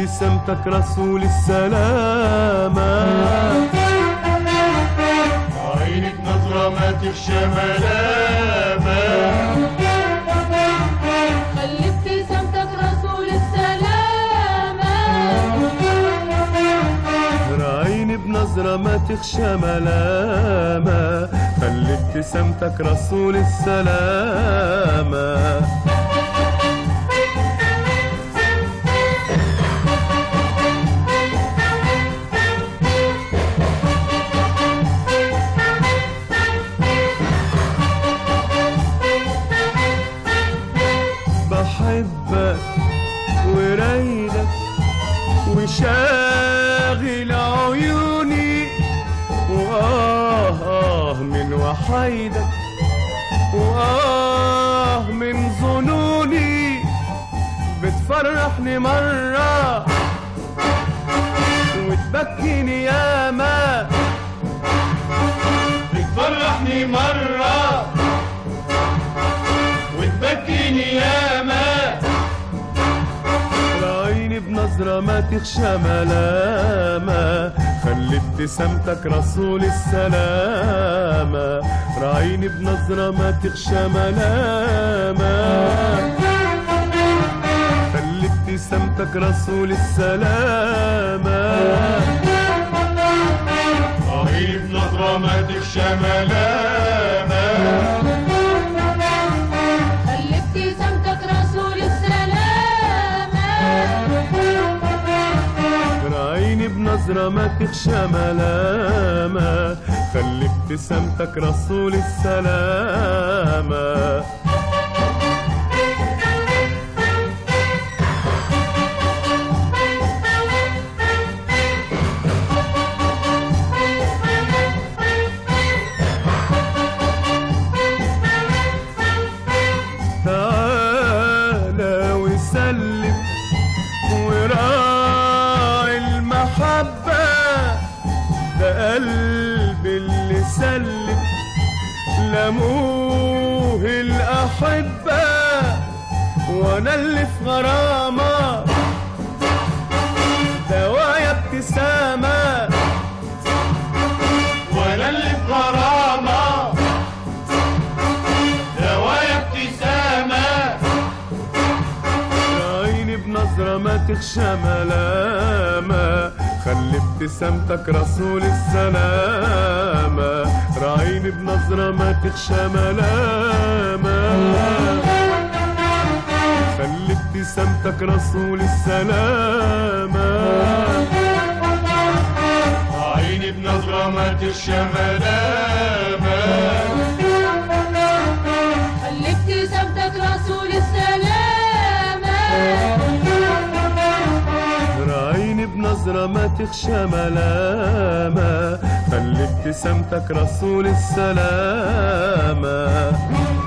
ابتسامتك رسول السلامة. عينك نظرة ما تخشى ملامة، خلي ابتسامتك رسول السلامة. عيني بنظرة ما تخشى ملامة، خلي ابتسامتك رسول السلامة. بحبك ورايدك وشاغل عيوني، من وحيدك من ظنوني. بتفرحني مرة وتبكيني ياما، بتفرحني مرة وتبكيني ياما. عيني بنظرة ما تخشى ملامة، خلي ابتسامتك رسول السلامة. عيني بنظرة ما تخشى ملامة، خلي ابتسامتك رسول السلامة. عيني بنظرة ما تخشى ملامة، خلي ابتسامتك رسول السلامة. عيني بنظرة ما تخشى ملامة، خلي ابتسامتك رسول السلامة. تعالى وسلم وراعي المحبة، ده قلبي اللي سلم لموه الأحبة، وأنا اللي في غرامة دوايا ابتسامة، وأنا اللي في غرامة دوايا ابتسامة. عيني بنظرة ما تخشى ملامة، خلي ابتسامتك رسول السلامة. عيني بنظرة ما تخشى ملامة، خلي ابتسامتك رسول السلامة. عيني بنظرة ما تخشى ملامة، خلي ابتسامتك رسول السلامة. عيني بنظرة ما تخشى ملامة، خلي ابتسامتك رسول السلامة.